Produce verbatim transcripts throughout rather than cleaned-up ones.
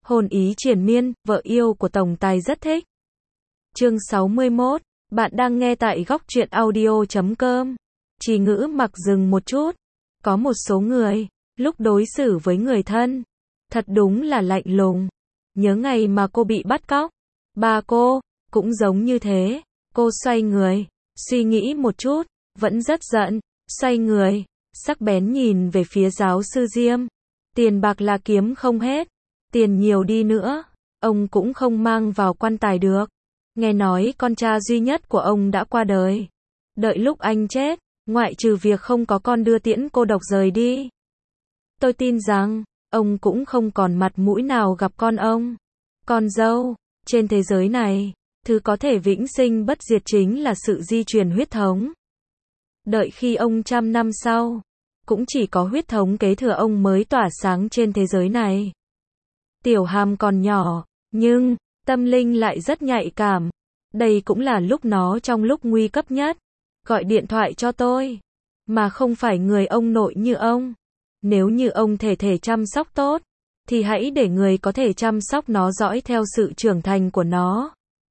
Hồn ý triền miên, vợ yêu của tổng tài rất thích. Chương sáu mươi mốt, bạn đang nghe tại góc truyện audio chấm com. Chỉ ngữ mặc dừng một chút. Có một số người, lúc đối xử với người thân, thật đúng là lạnh lùng. Nhớ ngày mà cô bị bắt cóc, ba cô, cũng giống như thế. Cô xoay người, suy nghĩ một chút, vẫn rất giận, xoay người, sắc bén nhìn về phía giáo sư Diêm. Tiền bạc là kiếm không hết, tiền nhiều đi nữa, ông cũng không mang vào quan tài được. Nghe nói con trai duy nhất của ông đã qua đời. Đợi lúc anh chết, ngoại trừ việc không có con đưa tiễn cô độc rời đi, tôi tin rằng, ông cũng không còn mặt mũi nào gặp con ông. Con dâu, trên thế giới này, thứ có thể vĩnh sinh bất diệt chính là sự di truyền huyết thống. Đợi khi ông trăm năm sau, cũng chỉ có huyết thống kế thừa ông mới tỏa sáng trên thế giới này. Tiểu Hàm còn nhỏ, nhưng tâm linh lại rất nhạy cảm. Đây cũng là lúc nó trong lúc nguy cấp nhất, gọi điện thoại cho tôi, mà không phải người ông nội như ông. Nếu như ông thể thể chăm sóc tốt, thì hãy để người có thể chăm sóc nó dõi theo sự trưởng thành của nó.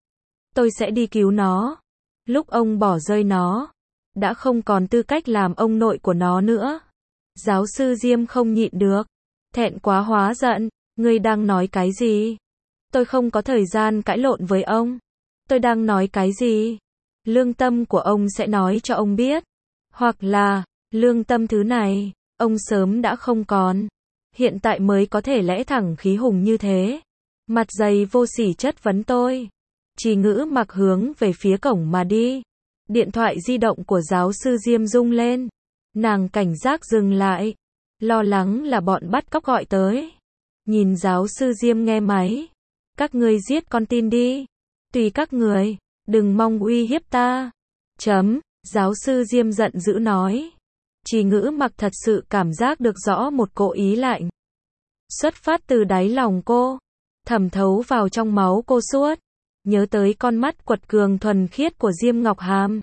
Tôi sẽ đi cứu nó. Lúc ông bỏ rơi nó, đã không còn tư cách làm ông nội của nó nữa. Giáo sư Diêm không nhịn được, thẹn quá hóa giận. Ngươi đang nói cái gì? Tôi không có thời gian cãi lộn với ông. Tôi đang nói cái gì? Lương tâm của ông sẽ nói cho ông biết. Hoặc là, lương tâm thứ này, ông sớm đã không còn. Hiện tại mới có thể lẽ thẳng khí hùng như thế. Mặt dày vô sỉ chất vấn tôi. Chỉ ngữ mặc hướng về phía cổng mà đi. Điện thoại di động của giáo sư Diêm rung lên. Nàng cảnh giác dừng lại. Lo lắng là bọn bắt cóc gọi tới. Nhìn giáo sư Diêm nghe máy. Các ngươi giết con tin đi. Tùy các người, đừng mong uy hiếp ta. Chấm, giáo sư Diêm giận dữ nói. Chỉ ngữ mặc thật sự cảm giác được rõ một cỗ ý lạnh. Xuất phát từ đáy lòng cô, thẩm thấu vào trong máu cô suốt. Nhớ tới con mắt quật cường thuần khiết của Diêm Ngọc Hàm.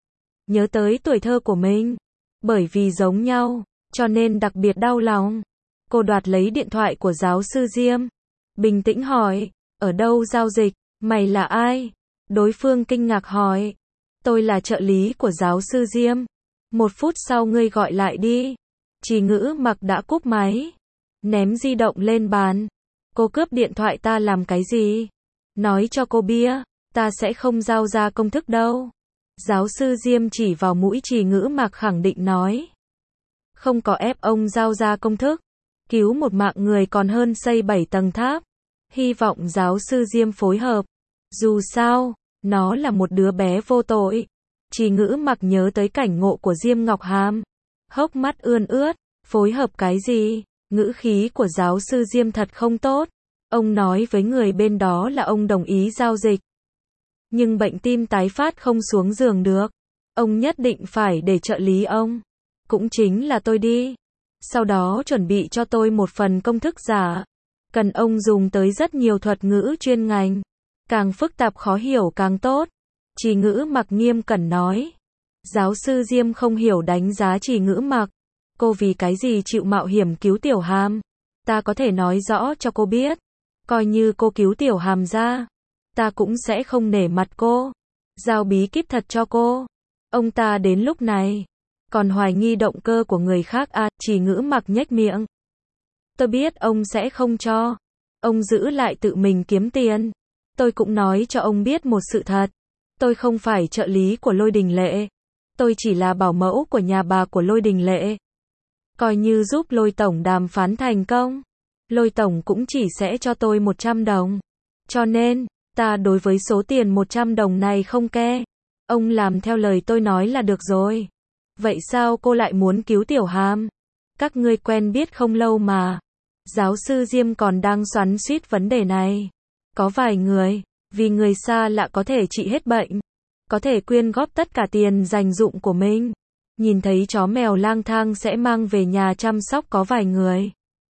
Nhớ tới tuổi thơ của mình. Bởi vì giống nhau, cho nên đặc biệt đau lòng. Cô đoạt lấy điện thoại của giáo sư Diêm. Bình tĩnh hỏi, ở đâu giao dịch, mày là ai? Đối phương kinh ngạc hỏi, tôi là trợ lý của giáo sư Diêm. Một phút sau ngươi gọi lại đi. Chỉ ngữ mặc đã cúp máy. Ném di động lên bàn. Cô cướp điện thoại ta làm cái gì? Nói cho cô bia, ta sẽ không giao ra công thức đâu. Giáo sư Diêm chỉ vào mũi Chỉ ngữ mặc khẳng định nói. Không có ép ông giao ra công thức. Cứu một mạng người còn hơn xây bảy tầng tháp. Hy vọng giáo sư Diêm phối hợp. Dù sao, nó là một đứa bé vô tội. Chỉ ngữ mặc nhớ tới cảnh ngộ của Diêm Ngọc Hàm. Hốc mắt ươn ướt, phối hợp cái gì? Ngữ khí của giáo sư Diêm thật không tốt. Ông nói với người bên đó là ông đồng ý giao dịch. Nhưng bệnh tim tái phát không xuống giường được. Ông nhất định phải để trợ lý ông. Cũng chính là tôi đi. Sau đó chuẩn bị cho tôi một phần công thức giả. Cần ông dùng tới rất nhiều thuật ngữ chuyên ngành. Càng phức tạp khó hiểu càng tốt. Chỉ ngữ mặc nghiêm cẩn nói. Giáo sư Diêm không hiểu đánh giá Chỉ ngữ mặc. Cô vì cái gì chịu mạo hiểm cứu Tiểu Hàm? Ta có thể nói rõ cho cô biết. Coi như cô cứu Tiểu Hàm ra, ta cũng sẽ không nể mặt cô. Giao bí kíp thật cho cô. Ông ta đến lúc này còn hoài nghi động cơ của người khác à? Chỉ ngữ mặc nhếch miệng. Tôi biết ông sẽ không cho. Ông giữ lại tự mình kiếm tiền. Tôi cũng nói cho ông biết một sự thật. Tôi không phải trợ lý của Lôi Đình Lệ. Tôi chỉ là bảo mẫu của nhà bà của Lôi Đình Lệ. Coi như giúp Lôi Tổng đàm phán thành công, Lôi Tổng cũng chỉ sẽ cho tôi một trăm đồng. Cho nên, ta đối với số tiền một trăm đồng này không ke. Ông làm theo lời tôi nói là được rồi. Vậy sao cô lại muốn cứu Tiểu Hàm? Các ngươi quen biết không lâu mà. Giáo sư Diêm còn đang xoắn xuýt vấn đề này. Có vài người, vì người xa lạ có thể trị hết bệnh. Có thể quyên góp tất cả tiền dành dụm của mình. Nhìn thấy chó mèo lang thang sẽ mang về nhà chăm sóc. Có vài người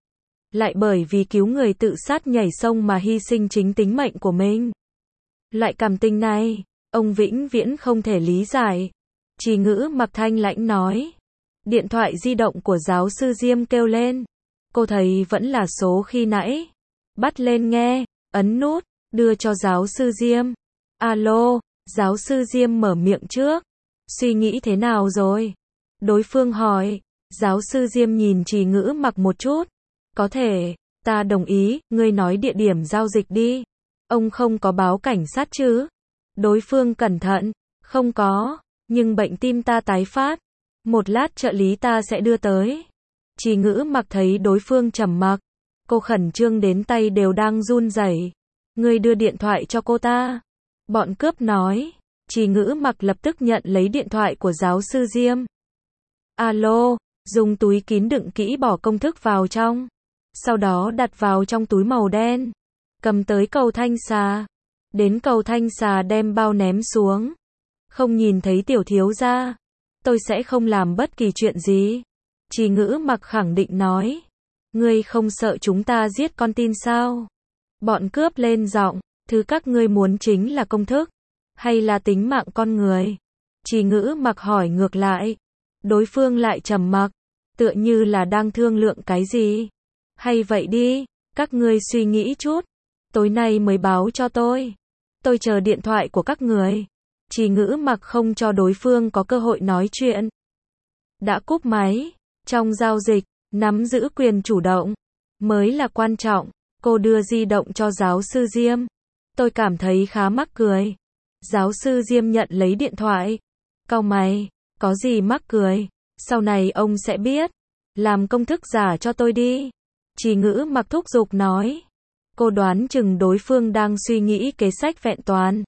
lại bởi vì cứu người tự sát nhảy sông mà hy sinh chính tính mệnh của mình. Loại cảm tình này, ông vĩnh viễn không thể lý giải. Chỉ ngữ mặc thanh lãnh nói. Điện thoại di động của giáo sư Diêm kêu lên. Cô thấy vẫn là số khi nãy. Bắt lên nghe, ấn nút, đưa cho giáo sư Diêm. Alo, giáo sư Diêm mở miệng trước. Suy nghĩ thế nào rồi? Đối phương hỏi. Giáo sư Diêm nhìn Trì Ngữ Mặc một chút. Có thể, ta đồng ý, ngươi nói địa điểm giao dịch đi. Ông không có báo cảnh sát chứ? Đối phương cẩn thận. Không có, nhưng bệnh tim ta tái phát. Một lát trợ lý ta sẽ đưa tới. Trì Ngữ Mặc thấy đối phương trầm mặc. Cô khẩn trương đến tay đều đang run rẩy. Ngươi đưa điện thoại cho cô ta. Bọn cướp nói. Trì Ngữ Mặc lập tức nhận lấy điện thoại của giáo sư Diêm. Alo, dùng túi kín đựng kỹ bỏ công thức vào trong. Sau đó đặt vào trong túi màu đen. Cầm tới cầu Thanh Xà. Đến cầu Thanh Xà đem bao ném xuống. Không nhìn thấy tiểu thiếu gia. Tôi sẽ không làm bất kỳ chuyện gì. Trì Ngữ Mặc khẳng định nói. Ngươi không sợ chúng ta giết con tin sao? Bọn cướp lên giọng. Thứ các ngươi muốn chính là công thức. Hay là tính mạng con người? Trì Ngữ Mặc hỏi ngược lại. Đối phương lại trầm mặc. Tựa như là đang thương lượng cái gì. Hay vậy đi, các ngươi suy nghĩ chút. Tối nay mới báo cho tôi. Tôi chờ điện thoại của các người. Trì Ngữ Mặc không cho đối phương có cơ hội nói chuyện. Đã cúp máy. Trong giao dịch, nắm giữ quyền chủ động mới là quan trọng. Cô đưa di động cho giáo sư Diêm. Tôi cảm thấy khá mắc cười. Giáo sư Diêm nhận lấy điện thoại. Cau mày, có gì mắc cười? Sau này ông sẽ biết. Làm công thức giả cho tôi đi. Trì Ngữ Mặc thúc giục nói. Cô đoán chừng đối phương đang suy nghĩ kế sách vẹn toàn.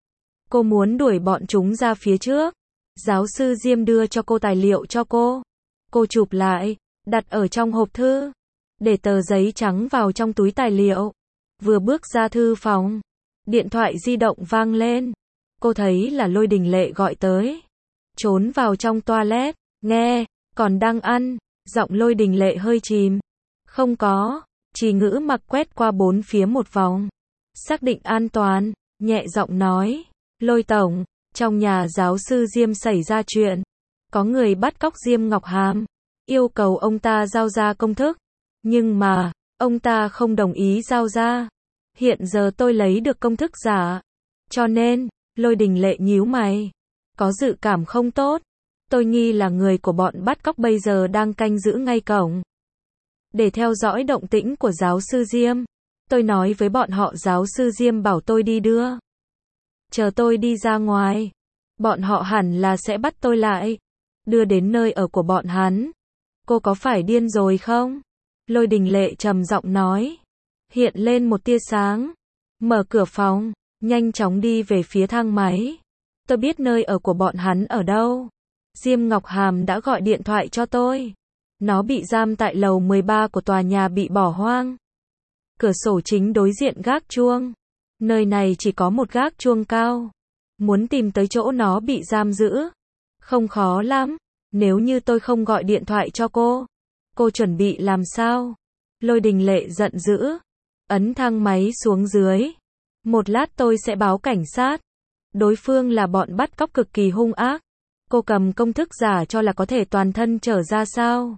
Cô muốn đuổi bọn chúng ra phía trước. Giáo sư Diêm đưa cho cô tài liệu cho cô. Cô chụp lại, đặt ở trong hộp thư. Để tờ giấy trắng vào trong túi tài liệu. Vừa bước ra thư phòng. Điện thoại di động vang lên. Cô thấy là Lôi Đình Lệ gọi tới. Trốn vào trong toilet. Nghe, còn đang ăn. Giọng Lôi Đình Lệ hơi chìm. Không có. Trì Ngữ Mặc quét qua bốn phía một vòng. Xác định an toàn. Nhẹ giọng nói. Lôi tổng, trong nhà giáo sư Diêm xảy ra chuyện. Có người bắt cóc Diêm Ngọc Hàm. Yêu cầu ông ta giao ra công thức. Nhưng mà, ông ta không đồng ý giao ra. Hiện giờ tôi lấy được công thức giả. Cho nên, Lôi Đình Lệ nhíu mày. Có dự cảm không tốt. Tôi nghi là người của bọn bắt cóc bây giờ đang canh giữ ngay cổng. Để theo dõi động tĩnh của giáo sư Diêm. Tôi nói với bọn họ giáo sư Diêm bảo tôi đi đưa. Chờ tôi đi ra ngoài. Bọn họ hẳn là sẽ bắt tôi lại. Đưa đến nơi ở của bọn hắn. Cô có phải điên rồi không? Lôi Đình Lệ trầm giọng nói. Hiện lên một tia sáng. Mở cửa phòng. Nhanh chóng đi về phía thang máy. Tôi biết nơi ở của bọn hắn ở đâu. Diêm Ngọc Hàm đã gọi điện thoại cho tôi. Nó bị giam tại lầu mười ba của tòa nhà bị bỏ hoang. Cửa sổ chính đối diện gác chuông. Nơi này chỉ có một gác chuông cao. Muốn tìm tới chỗ nó bị giam giữ. Không khó lắm. Nếu như tôi không gọi điện thoại cho cô. Cô chuẩn bị làm sao? Lôi Đình Lệ giận dữ. Ấn thang máy xuống dưới. Một lát tôi sẽ báo cảnh sát. Đối phương là bọn bắt cóc cực kỳ hung ác. Cô cầm công thức giả cho là có thể toàn thân trở ra sao?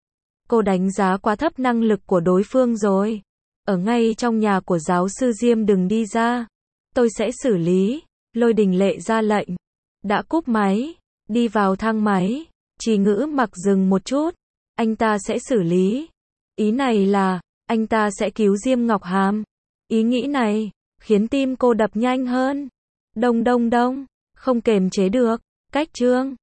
Cô đánh giá quá thấp năng lực của đối phương rồi. Ở ngay trong nhà của giáo sư Diêm đừng đi ra. Tôi sẽ xử lý. Lôi Đình Lệ ra lệnh. Đã cúp máy. Đi vào thang máy. Trì Ngữ Mặc dừng một chút. Anh ta sẽ xử lý. Ý này là, anh ta sẽ cứu Diêm Ngọc Hàm. Ý nghĩ này, khiến tim cô đập nhanh hơn. Đông đông đông. Không kềm chế được. Cách chương.